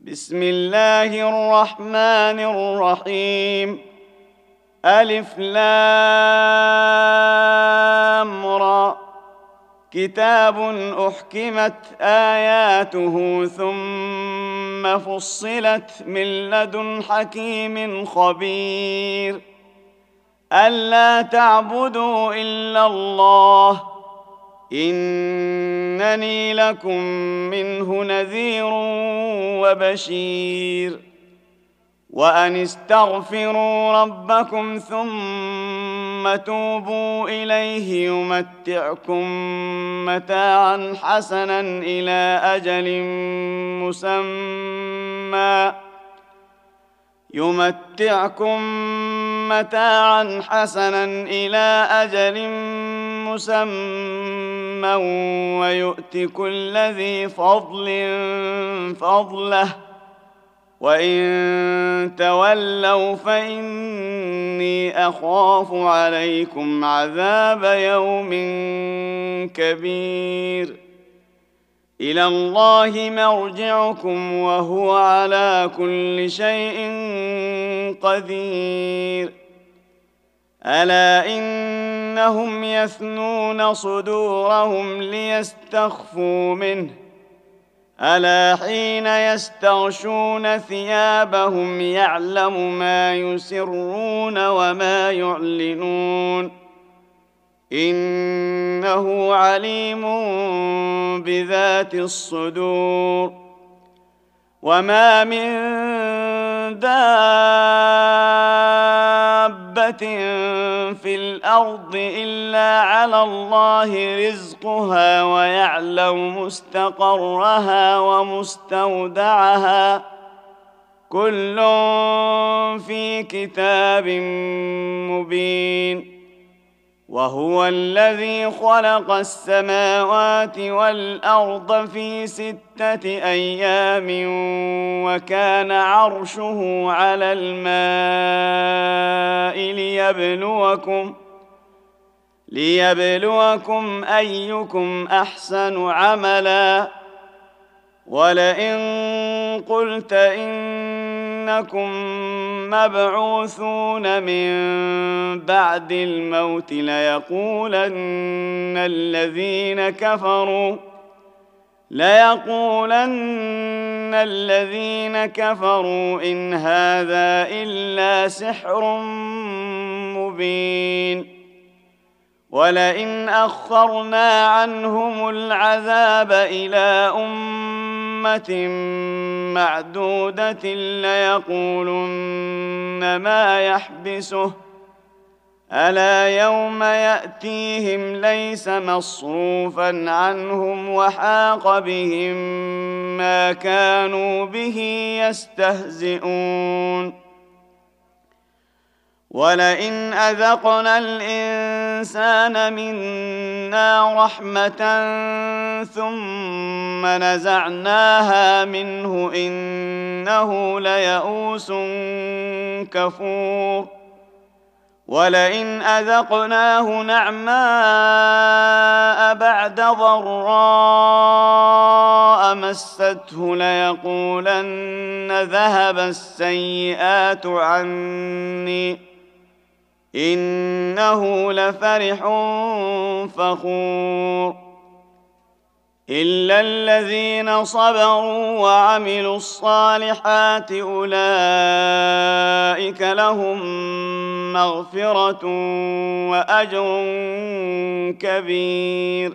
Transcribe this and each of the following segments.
بسم الله الرحمن الرحيم. ألف لام را. كتاب أحكمت آياته ثم فصلت من لدن حكيم خبير. ألا تعبدوا إلا الله إنني لكم منه نذير وبشير. وأن استغفروا ربكم ثم توبوا إليه يمتعكم متاعا حسنا إلى أجل مسمى ويؤت كل ذي فضل فضله وإن تولوا فإني أخاف عليكم عذاب يوم كبير. إلى الله مرجعكم وهو على كل شيء قدير. ألا إنهم يثنون صدورهم ليستخفوا منه ألا حين يستغشون ثيابهم يعلم ما يسرون وما يعلنون إنه عليم بذات الصدور. وما من دابة في الأرض إلا على الله رزقها ويعلم مستقرها ومستودعها كل في كتاب مبين. وهو الذي خلق السماوات والأرض في 6 أيام وكان عرشه على الماء ليبلوكم أيكم أحسن عملا. ولئن قلت إنكم مبعوثون من بعد الموت ليقولن الذين كفروا إن هذا إلا سحر مبين. ولئن أخرنا عنهم العذاب إلى أمة معدودة ليقولن ما يحبسه ألا يوم يأتيهم ليس مصروفا عنهم وحاق بهم ما كانوا به يستهزئون. ولئن أذقنا الإنسان منا رحمة ثم نزعناها منه إنه ليئوس كفور. ولئن أذقناه نعماء بعد ضراء مسته ليقولن ذهب السيئات عني إنه لفرح فخور. إلا الذين صبروا وعملوا الصالحات أولئك لهم مغفرة وأجر كبير.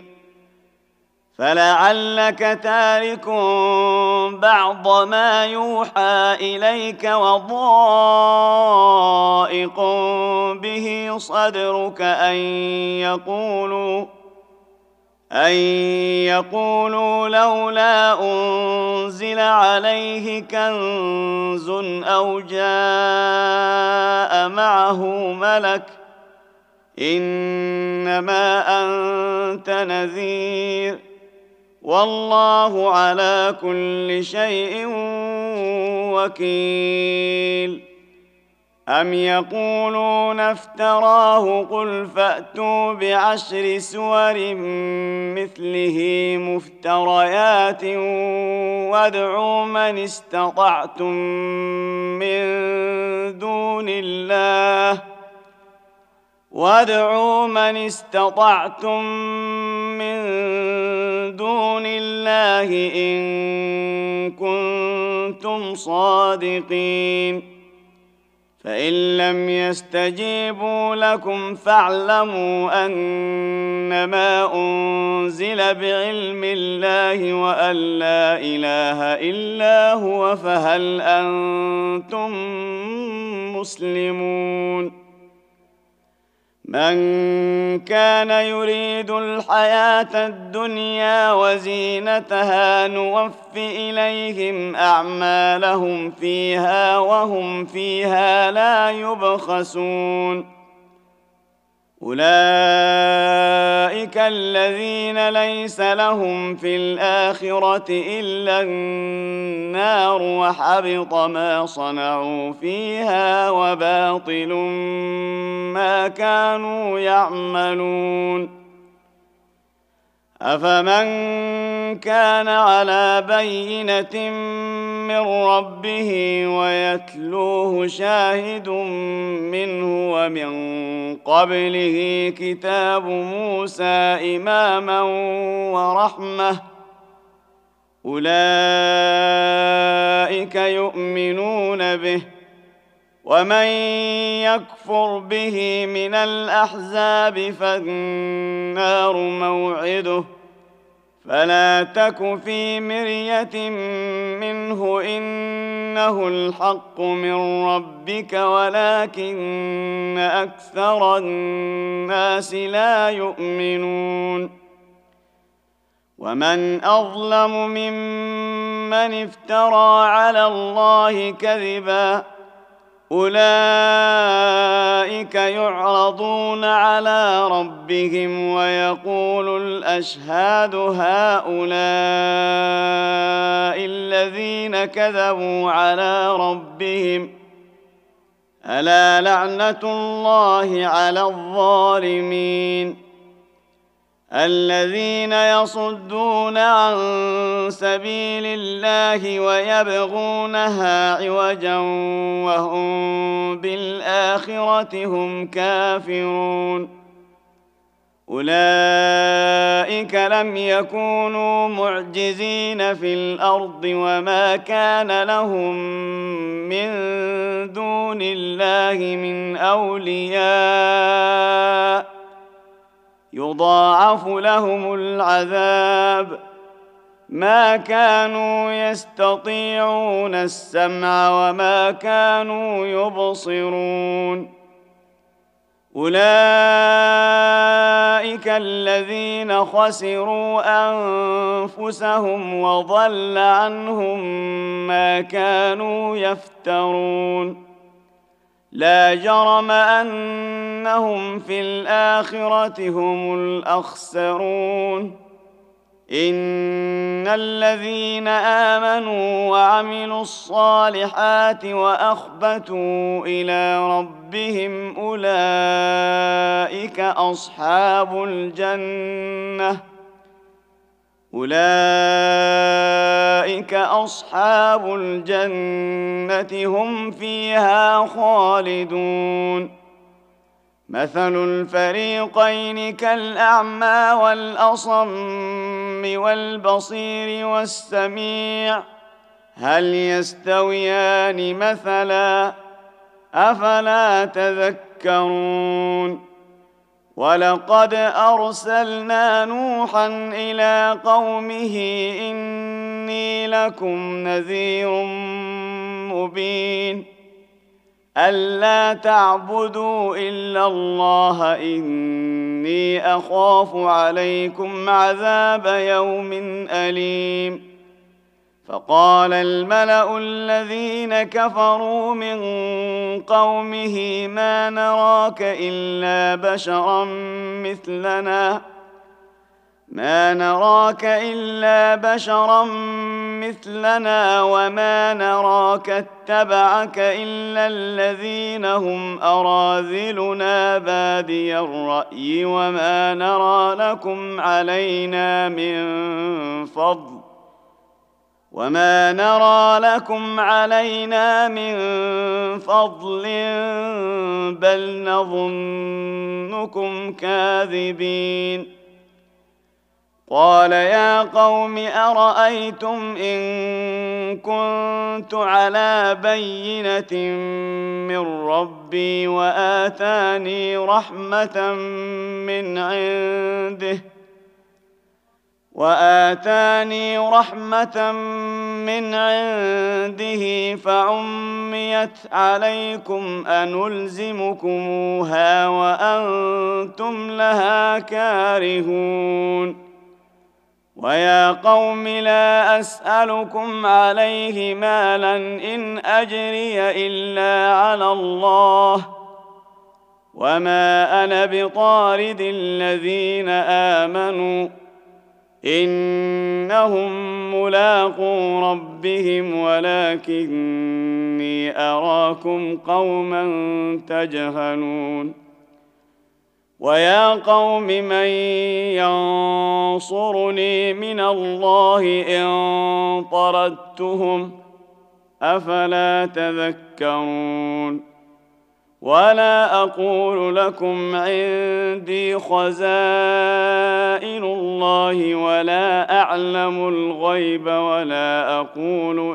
فلعلك تارك بعض ما يوحى إليك وضائق به صدرك أن يقولوا لولا أنزل عليه كنز أو جاء معه ملك إنما أنت نذير والله على كل شيء وكيل. أم يقولون افتراه قل فأتوا بعشر سور مثله مفتريات وادعوا من استطعتم من دون الله إن كنتم صادقين فإن لم يستجيبوا لكم فاعلموا أنما أنزل بعلم الله وأن لا إله إلا هو فهل أنتم مسلمون من كان يريد الحياة الدنيا وزينتها نوف إليهم أعمالهم فيها وهم فيها لا يبخسون أولئك الذين ليس لهم في الآخرة إلا النار وحبط ما صنعوا فيها وباطل ما كانوا يعملون أفمن كان على بينة من ربه ويتلوه شاهد منه ومن قبله كتاب موسى إماما ورحمة أولئك يؤمنون به ومن يكفر به من الأحزاب فالنار موعده فلا تك في مرية منه إنه الحق من ربك ولكن أكثر الناس لا يؤمنون ومن أظلم ممن افترى على الله كذبا أولئك يعرضون على ربهم ويقول الأشهاد هؤلاء الذين كذبوا على ربهم ألا لعنة الله على الظالمين الذين يصدون عن سبيل الله ويبغونها عوجا وهم بالآخرة هم كافرون أولئك لم يكونوا معجزين في الأرض وما كان لهم من دون الله من أولياء يضاعف لهم العذاب ما كانوا يستطيعون السمع وما كانوا يبصرون أولئك الذين خسروا أنفسهم وضل عنهم ما كانوا يفترون لا جرم أنهم في الآخرة هم الأخسرون إن الذين آمنوا وعملوا الصالحات وأخبتوا إلى ربهم أولئك أصحاب الجنة هم فيها خالدون مثل الفريقين كالأعمى والأصم والبصير والسميع هل يستويان مثلا أفلا تذكرون ولقد أرسلنا نوحا إلى قومه إني لكم نذير مبين ألا تعبدوا إلا الله إني أخاف عليكم عذاب يوم أليم فقال الملأ الذين كفروا من قومه ما نراك إلا بشرا مثلنا ما نراك إلا بشرا مثلنا وما نراك اتبعك إلا الذين هم أراذلنا بادي الرأي وما نرى لكم علينا من فضل بل نظنكم كاذبين. قال يا قوم أرأيتم إن كنت على بينة من ربي وآتاني رحمة من عنده فعميت عليكم أنلزمكموها وأنتم لها كارهون. ويا قوم لا أسألكم عليه مالا إن أجري إلا على الله وما أنا بطارد الذين آمنوا إنهم ملاقو ربهم ولكني أراكم قوما تجهلون. ويا قوم من ينصرني من الله إن طردتهم أفلا تذكرون. ولا أقول لكم عندي خزائن الله ولا أعلم الغيب ولا أقول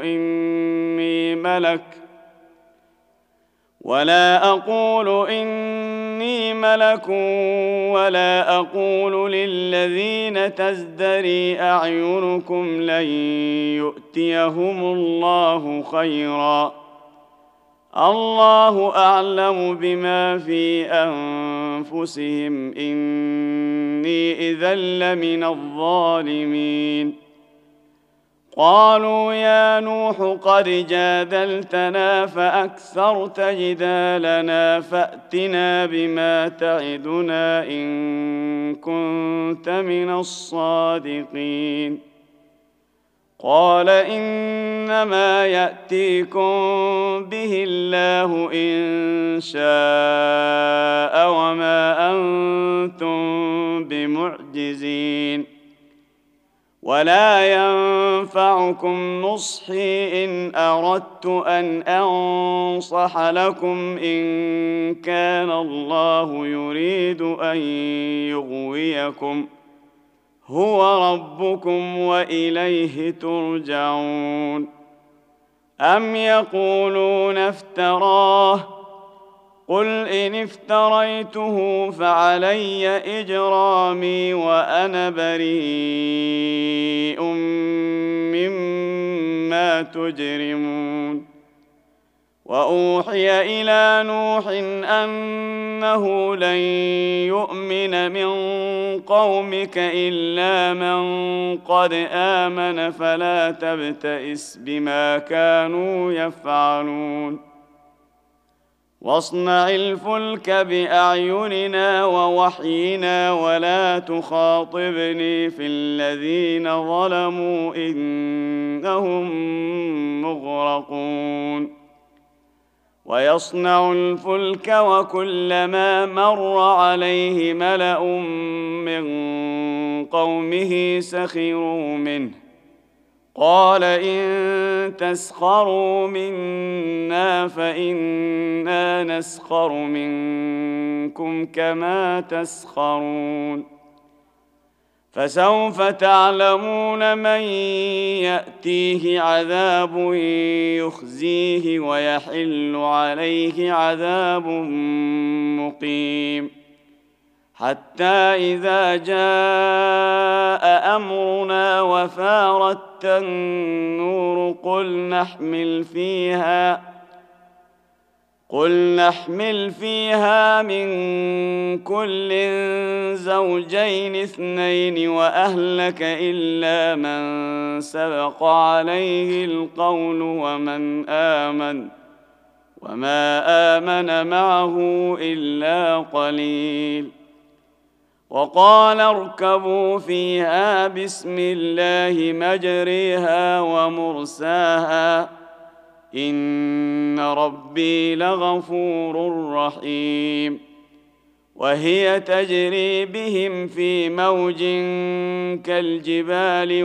إني ملك ولا أقول للذين تزدري أعينكم لن يؤتيهم الله خيرا الله أعلم بما في أنفسهم إني إذا لمن الظالمين. قالوا يا نوح قد جادلتنا فأكثرت جدالنا فأتنا بما تعدنا إن كنت من الصادقين. قال إنما يأتيكم به الله إن شاء وما أنتم بمعجزين. ولا ينفعكم نصحي إن أردت أن أنصح لكم إن كان الله يريد أن يغويكم هو ربكم وإليه ترجعون. أم يقولون افتراه قل إن افتريته فعلي إجرامي وأنا بريء مما تجرمون. وأوحي إلى نوح أنه لن يؤمن من قومك إلا من قد آمن فلا تبتئس بما كانوا يفعلون. واصنع الفلك بأعيننا ووحينا ولا تخاطبني في الذين ظلموا إنهم مغرقون. ويصنع الفلك وكلما مر عليه ملأ من قومه سخروا منه قال إن تسخروا منا فإنا نسخر منكم كما تسخرون. فسوف تعلمون من يأتيه عذاب يخزيه ويحل عليه عذاب مقيم. حتى إذا جاء أمرنا وفارت النور قل نحمل فيها من كل زوجين اثنين وأهلك إلا من سبق عليه القول وما آمن معه إلا قليل. وقال اركبوا فيها بسم الله مجريها ومرساها إن ربي لغفور رحيم. وهي تجري بهم في موج كالجبال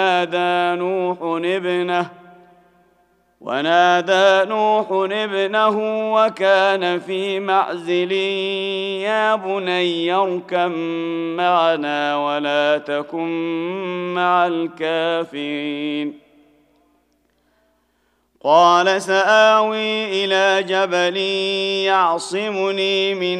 ونادى نوح ابنه وكان في معزل يا بني اركب معنا ولا تكن مع الكافرين. قال سآوي إلى جبل يعصمني من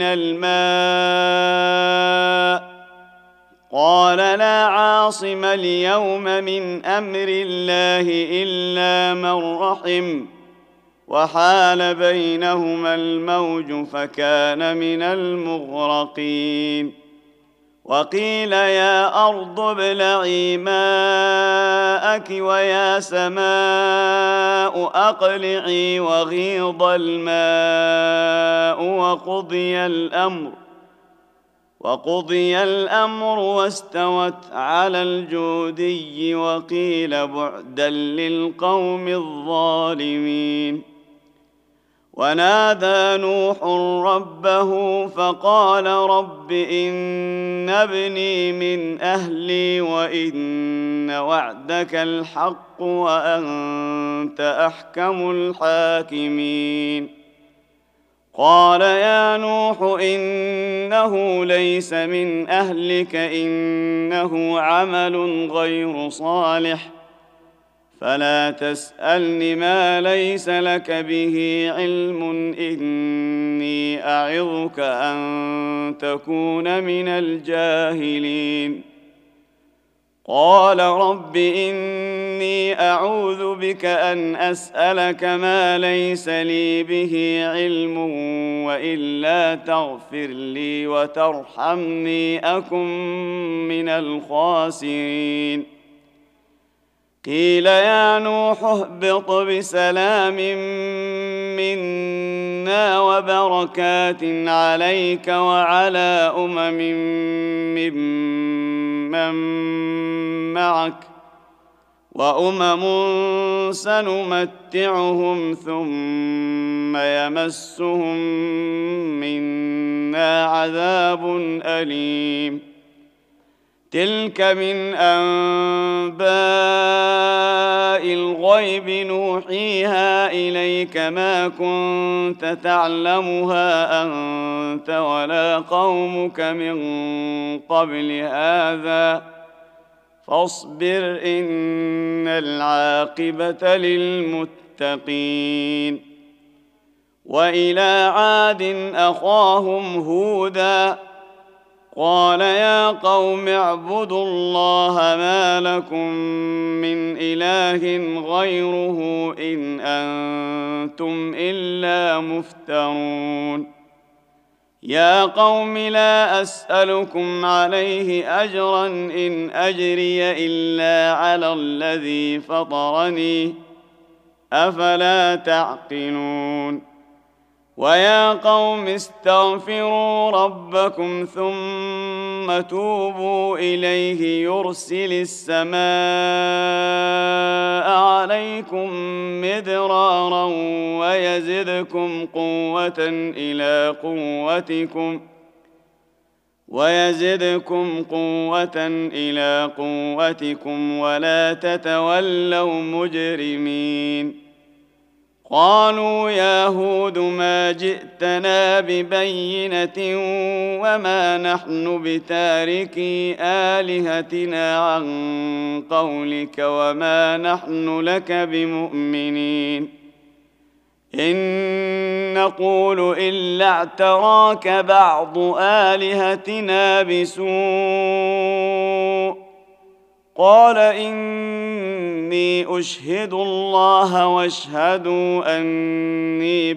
الماء قال لا عاصم اليوم من أمر الله إلا من رحم وحال بينهما الموج فكان من المغرقين. وقيل يا أرض ابلعي ماءك ويا سماء أقلعي وغيض الماء وقضي الأمر واستوت على الجودي وقيل بعدا للقوم الظالمين. ونادى نوح ربه فقال رب إن ابني من أهلي وإن وعدك الحق وأنت أحكم الحاكمين. قال يا نوح إنه ليس من أهلك إنه عمل غير صالح فلا تسألني ما ليس لك به علم إني أعظك أن تكون من الجاهلين. قال رب إني أعوذ بك أن أسألك ما ليس لي به علم وإلا تغفر لي وترحمني أكن من الخاسرين. قيل يا نوح اهبط بسلام منا وبركات عليك وعلى ممن معك وأمم سنمتعهم ثم يمسهم منا عذاب أليم. تلك من أنباء الغيب نوحيها إليك ما كنت تعلمها أنت ولا قومك من قبل هذا فاصبر إن العاقبة للمتقين. وإلى عاد أخاهم هودا قال يا قوم اعبدوا الله ما لكم من إله غيره إن أنتم إلا مفترون. يا قوم لا أسألكم عليه أجرا إن أجري إلا على الذي فطرني أفلا تعقلون. ويا قوم استغفروا ربكم ثم توبوا إليه يرسل السماء عليكم مدرارا ويزدكم قوة إلى قوتكم ولا تتولوا مجرمين. قالوا يا هود ما جئتنا ببينة وما نحن بتاركي آلهتنا عن قولك وما نحن لك بمؤمنين إن نقول إلا اعتراك بعض آلهتنا بسوء قال إني أشهد الله واشهدوا أني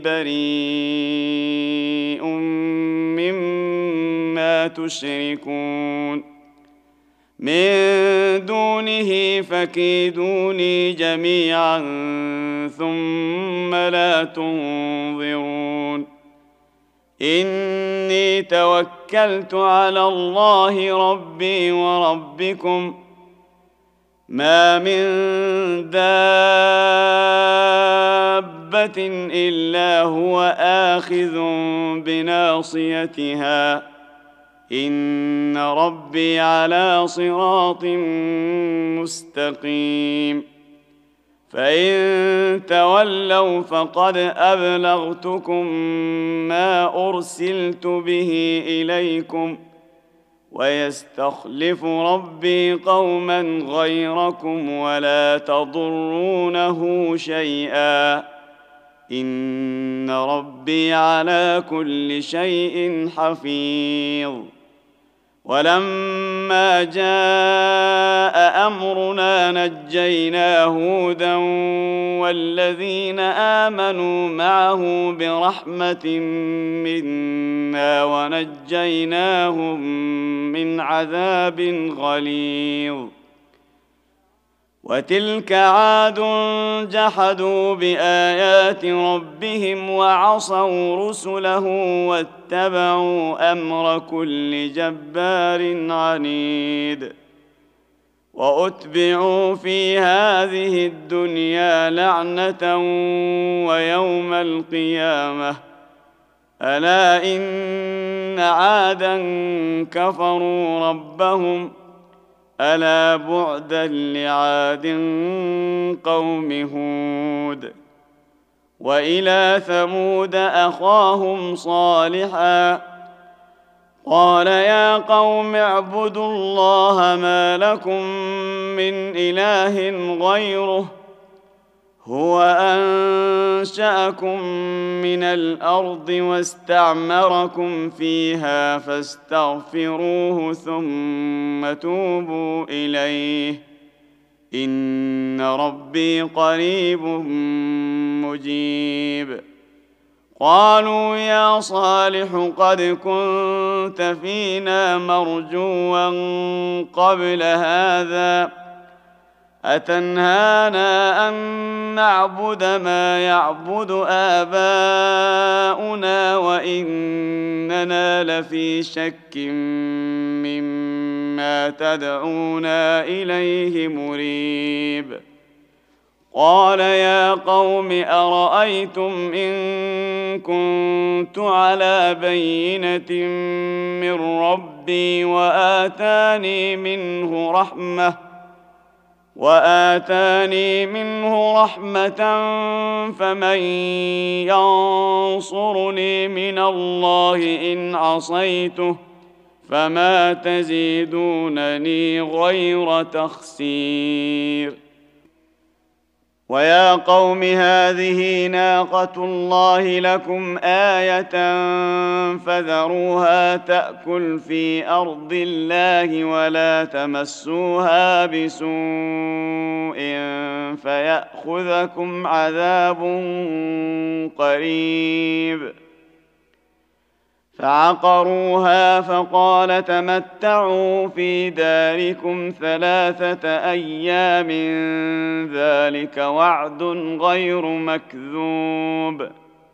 بريء مما تشركون من دونه فكيدوني جميعا ثم لا تنظرون. إني توكلت على الله ربي وربكم ما من دابة إلا هو آخذ بناصيتها إن ربي على صراط مستقيم فإن تولوا فقد أبلغتكم ما أرسلت به إليكم ويستخلف ربي قوما غيركم ولا تضرونه شيئا إن ربي على كل شيء حفيظ ولما جاء أمرنا نجينا هودا والذين آمنوا معه برحمة منا ونجيناهم من عذاب غليظ وتلك عاد جحدوا بآيات ربهم وعصوا رسله واتبعوا أمر كل جبار عنيد وأتبعوا في هذه الدنيا لعنة ويوم القيامة ألا إن عادا كفروا ربهم ألا بعدا لعاد قوم هود وإلى ثمود أخاهم صالحا قال يا قوم اعبدوا الله ما لكم من إله غيره هو أنشأكم من الأرض واستعمركم فيها فاستغفروه ثم توبوا إليه إن ربي قريب مجيب قالوا يا صالح قد كنت فينا مرجوا قبل هذا أتنهانا أن نعبد ما يعبد آباؤنا وإننا لفي شك مما تدعونا إليه مريب قال يا قوم أرأيتم إن كنت على بينة من ربي وآتاني منه رحمة فمن ينصرني من الله إن عصيته فما تزيدونني غير تخسير ويا قوم هذه ناقة الله لكم آية فذروها تأكل في أرض الله ولا تمسوها بسوء فيأخذكم عذاب قريب فعقروها فقال تمتعوا في داركم 3 أيام ذلك وعد غير مكذوب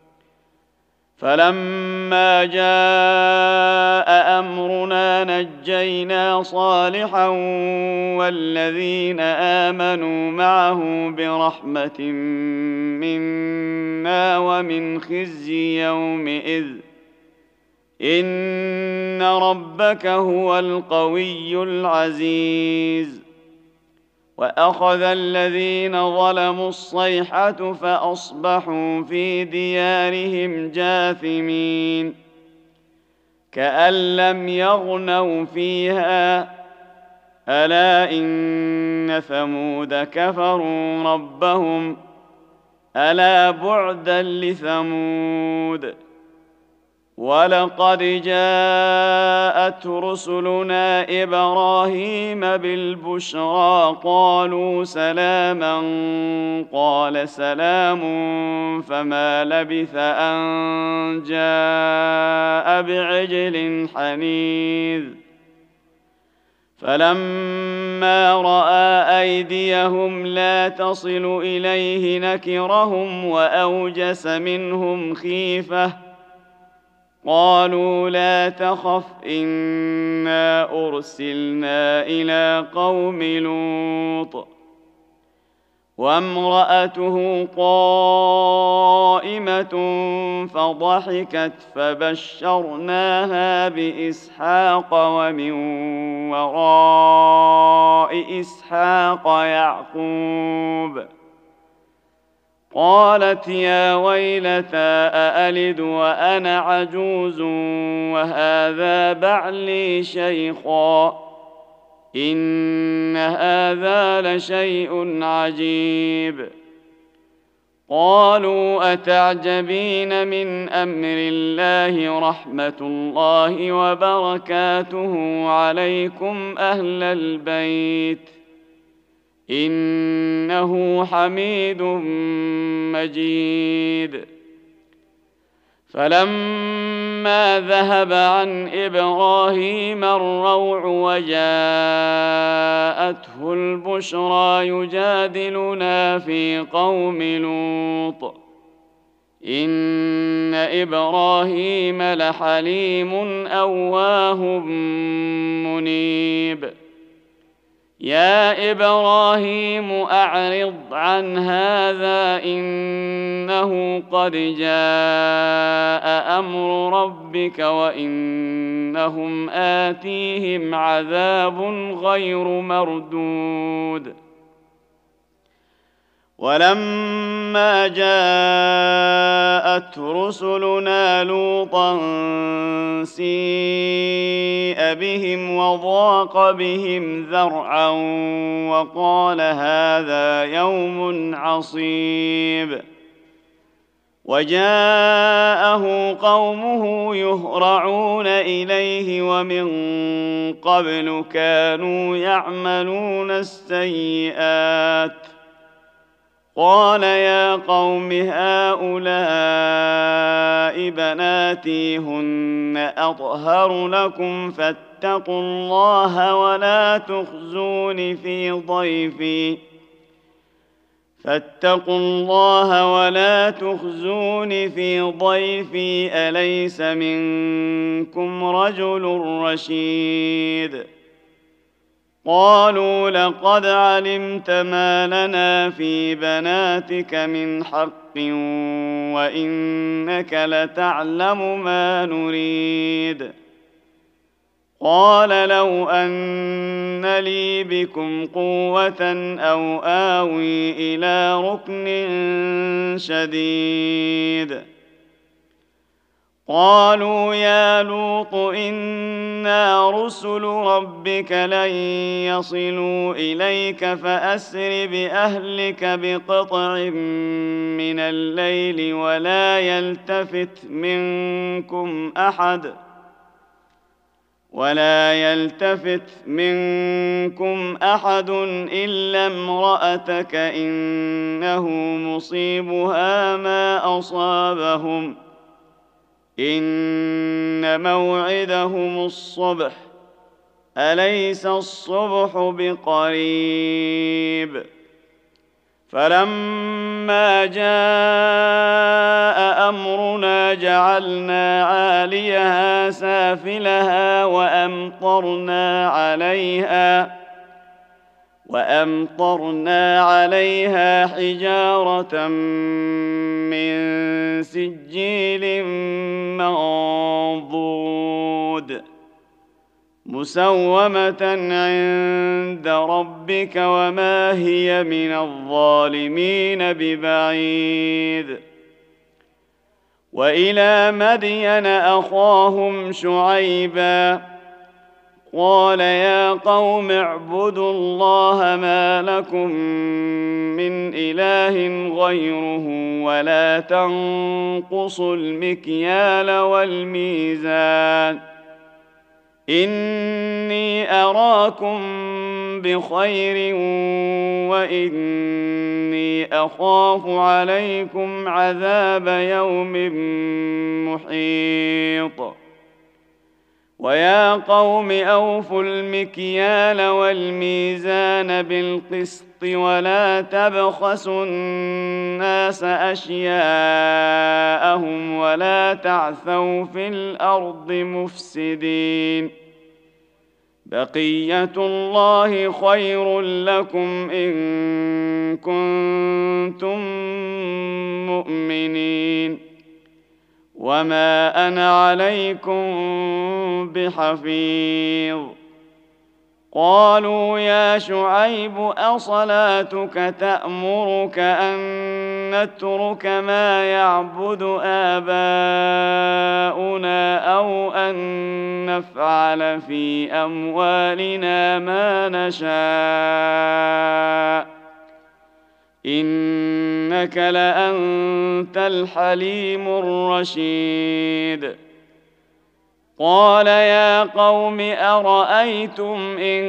فلما جاء أمرنا نجينا صالحا والذين آمنوا معه برحمة منا ومن خزي يومئذ إن ربك هو القوي العزيز وأخذ الذين ظلموا الصيحة فأصبحوا في ديارهم جاثمين كأن لم يغنوا فيها ألا إن ثمود كفروا ربهم ألا بعدا لثمود ولقد جاءت رسلنا إبراهيم بالبشرى قالوا سلاما قال سلام فما لبث أن جاء بعجل حنيذ فلما رأى أيديهم لا تصل إليه نكرهم وأوجس منهم خيفة قالوا لا تخف إنا أرسلنا إلى قوم لوط وامرأته قائمة فضحكت فبشرناها بإسحاق ومن وراء إسحاق يعقوب قالت يا ويلتى أألد وأنا عجوز وهذا بعلي شيخا إن هذا لشيء عجيب قالوا أتعجبين من أمر الله رحمة الله وبركاته عليكم أهل البيت إنه حميد مجيد فلما ذهب عن إبراهيم الروع وجاءته البشرى يجادلنا في قوم لوط إن إبراهيم لحليم أواه منيب يا إبراهيم أعرض عن هذا إنه قد جاء أمر ربك وإنهم آتيهم عذاب غير مردود ولما جاءت رسلنا لوطا سيء بهم وضاق بهم ذرعا وقال هذا يوم عصيب وجاءه قومه يهرعون إليه ومن قبل كانوا يعملون السيئات قال يا قوم هؤلاء بناتي هن أطهر لكم فاتقوا الله ولا تخزوني في ضيفي أليس منكم رجل رشيد قالوا لقد علمت ما لنا في بناتك من حق وإنك لتعلم ما نريد قال لو أن لي بكم قوة أو آوي إلى ركن شديد قالوا يا لوط إنا رسل ربك لن يصلوا إليك فأسر بأهلك بقطع من الليل ولا يلتفت منكم أحد إلا امرأتك إنه مصيبها ما أصابهم إن موعدهم الصبح أليس الصبح بقريب فلما جاء أمرنا جعلنا عاليها سافلها وأمطرنا عليها حجارة من سجيل منضود مسومة عند ربك وما هي من الظالمين ببعيد وإلى مدين أخاهم شعيبا قال يا قوم اعبدوا الله ما لكم من إله غيره ولا تنقصوا المكيال والميزان إني أراكم بخير وإني أخاف عليكم عذاب يوم محيط ويا قوم أوفوا المكيال والميزان بالقسط ولا تبخسوا الناس أشياءهم ولا تعثوا في الأرض مفسدين. بقية الله خير لكم إن كنتم مؤمنين، وما أنا عليكم بحفيظ. قالوا يا شعيب أصلاتك تأمرك أن نترك ما يعبد آباؤنا أو أن نفعل في أموالنا ما نشاء إنك لأنت الحليم الرشيد. قال يا قوم أرأيتم إن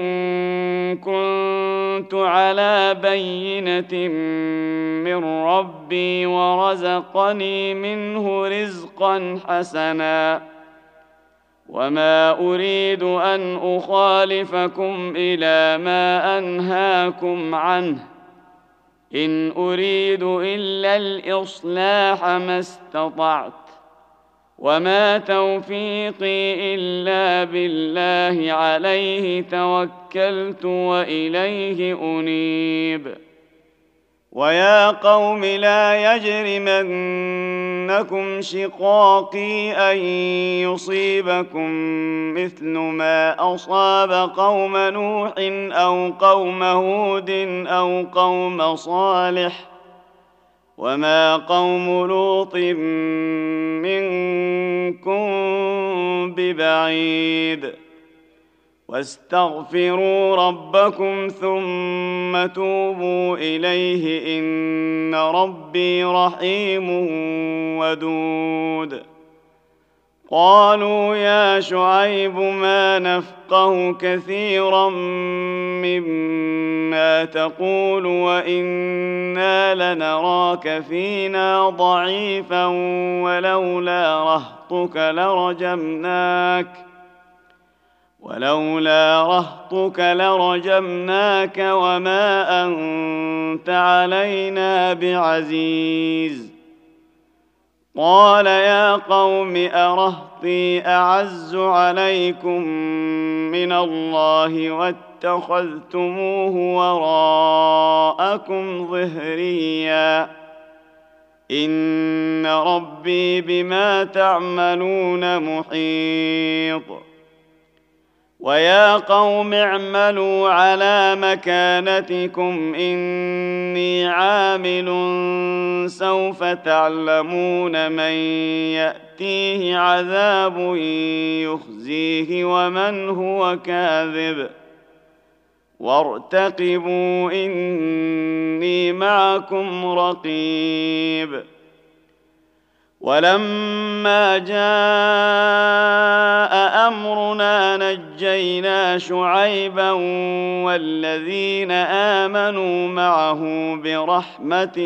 كنت على بينة من ربي ورزقني منه رزقا حسنا وما أريد أن أخالفكم إلى ما أنهاكم عنه إن أريد إلا الإصلاح ما استطعت وما توفيقي إلا بالله عليه توكلت وإليه أنيب. ويا قوم لا يجرمنكم شقاقي أن يصيبكم مثل ما أصاب قوم نوح أو قوم هود أو قوم صالح وما قوم لوط منكم ببعيد. واستغفروا ربكم ثم توبوا إليه إن ربي رحيم ودود. قالوا يا شعيب ما نفقه كثيرا مما تقول وإنا لنراك فينا ضعيفا ولولا رهطك لرجمناك وما أنت علينا بعزيز. قال يا قوم أرهطي أعز عليكم من الله واتخذتموه وراءكم ظهريا إن ربي بما تعملون محيط. ويا قوم اعملوا على مكانتكم إني عامل سوف تعلمون من يأتيه عذاب يخزيه ومن هو كاذب وارتقبوا إني معكم رقيب. ولما جاء أمرنا نجينا شعيبا والذين آمنوا معه برحمة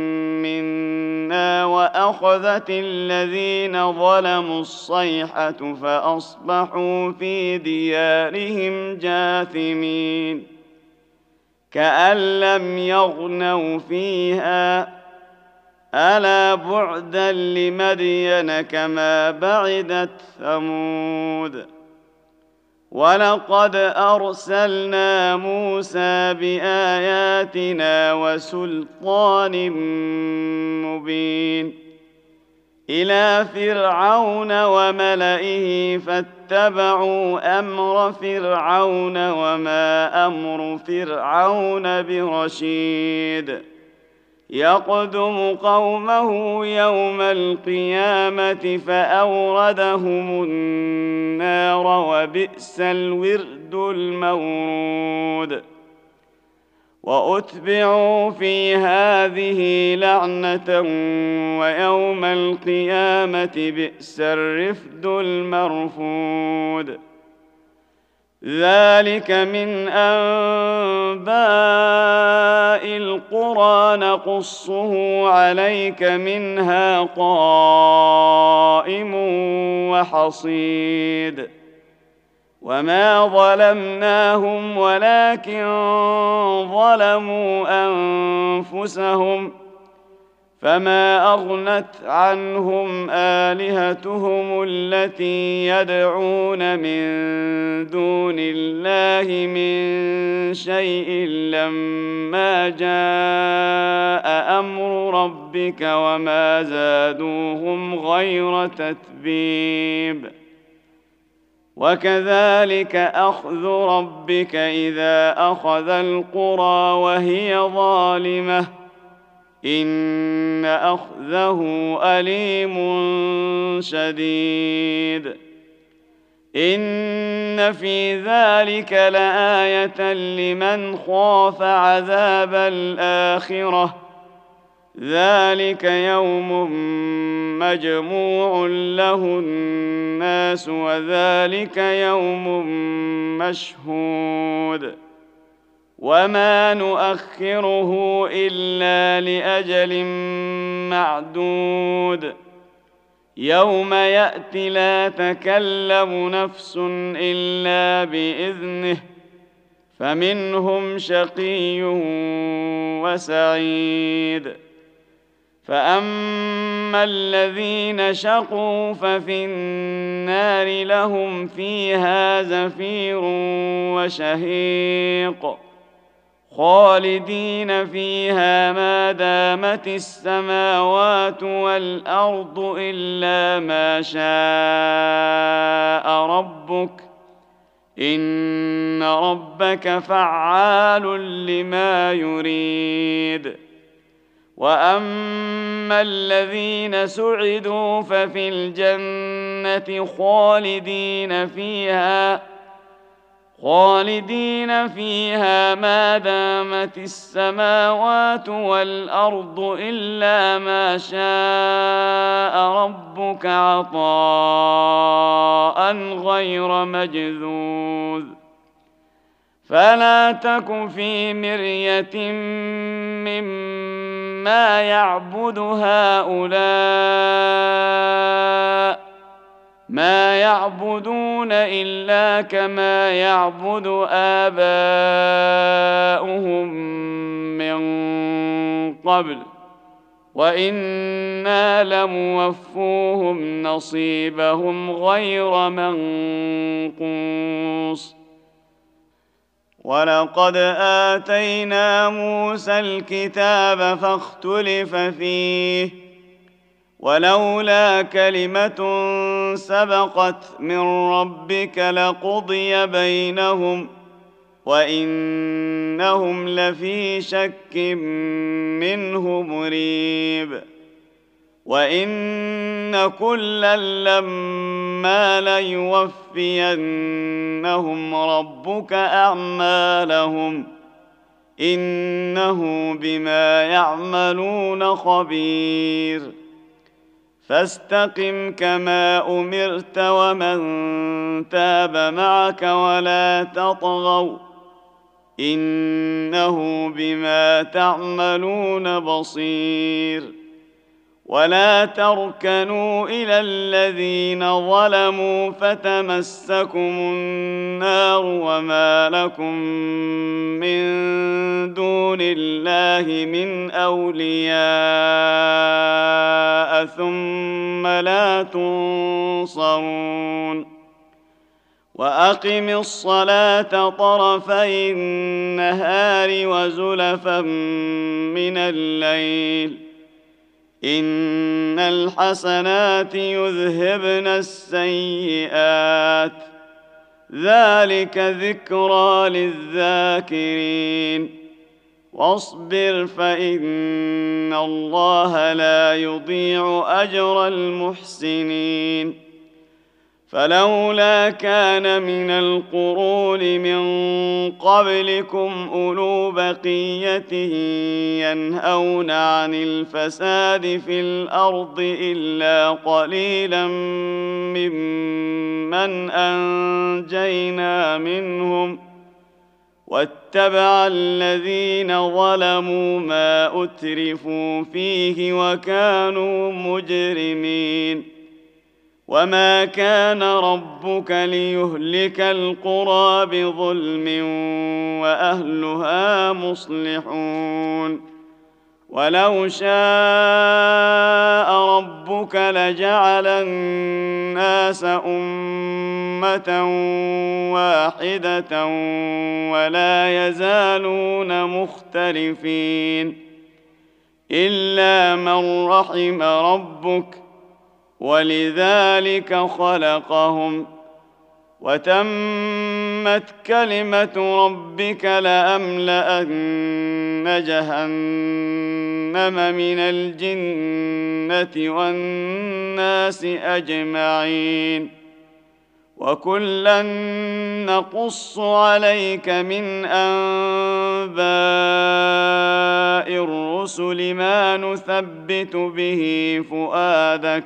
منا وأخذت الذين ظلموا الصيحة فأصبحوا في ديارهم جاثمين كأن لم يغنوا فيها ألا بعدا لمدين كما بعدت ثمود. ولقد أرسلنا موسى بآياتنا وسلطان مبين إلى فرعون وملئه فاتبعوا أمر فرعون وما أمر فرعون برشيد يقدم قومه يوم القيامة فأوردهم النار وبئس الورد المورود. وأتبعوا في هذه لعنة ويوم القيامة بئس الرفد المرفود. ذلك من أنباء القرى نقصه عليك منها قائم وحصيد. وما ظلمناهم ولكن ظلموا أنفسهم فما أغنت عنهم آلهتهم التي يدعون من دون الله من شيء لما جاء أمر ربك وما زادوهم غير تتبيب وكذلك أخذ ربك إذا أخذ القرى وهي ظالمة إن أخذه أليم شديد إن في ذلك لآية لمن خاف عذاب الآخرة ذلك يوم مجموع له الناس وذلك يوم مشهود وما نؤخره إلا لأجل معدود يوم يأتي لا تكلم نفس إلا بإذنه فمنهم شقي وسعيد فأما الذين شقوا ففي النار لهم فيها زفير وشهيق خالدين فيها ما دامت السماوات والأرض إلا ما شاء ربك إن ربك فعال لما يريد وأما الذين سعدوا ففي الجنة خالدين فيها ما دامت السماوات والأرض إلا ما شاء ربك عطاء غير مجذوذ فلا تك في مرية مما يعبد هؤلاء ما يعبدون إلا كما يعبد آباؤهم من قبل وإنا لموفوهم نصيبهم غير منقوص ولقد آتينا موسى الكتاب فاختلف فيه ولولا كلمة سبقت من ربك لقضي بينهم وإنهم لفي شك منه مريب وإن كلا لما ليوفينهم ربك أعمالهم إنه بما يعملون خبير فاستقم كما أمرت ومن تاب معك ولا تطغوا إنه بما تعملون بصير ولا تركنوا إلى الذين ظلموا فتمسكم النار وما لكم من دون الله من أولياء ثم لا تنصرون وأقم الصلاة طرفي النهار وزلفا من الليل إن الحسنات يذهبن السيئات ذلك ذكرى للذاكرين واصبر فإن الله لا يضيع أجر المحسنين فلولا كان من القرون من قبلكم أولو بقية ينهون عن الفساد في الأرض إلا قليلا ممن أنجينا منهم واتبع الذين ظلموا ما أترفوا فيه وكانوا مجرمين وما كان ربك ليهلك القرى بظلم واهلها مصلحون ولو شاء ربك لجعل الناس امه واحده ولا يزالون مختلفين الا من رحم ربك ولذلك خلقهم وتمت كلمة ربك لأملأن جهنم من الجنة والناس أجمعين وكلا نقص عليك من أنباء الرسل ما نثبت به فؤادك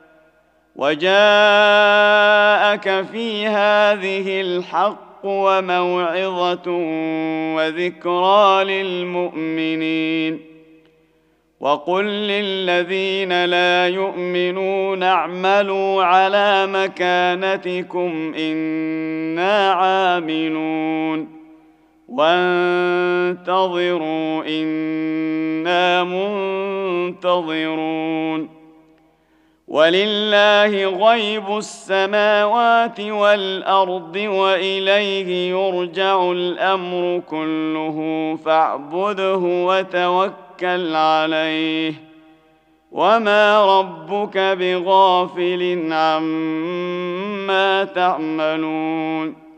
وجاءك في هذه الحق وموعظة وذكرى للمؤمنين وقل للذين لا يؤمنون اعملوا على مكانتكم إنا عاملون وانتظروا إنا منتظرون ولله غيب السماوات والأرض وإليه يرجع الأمر كله فاعبده وتوكل عليه وما ربك بغافل عما تعملون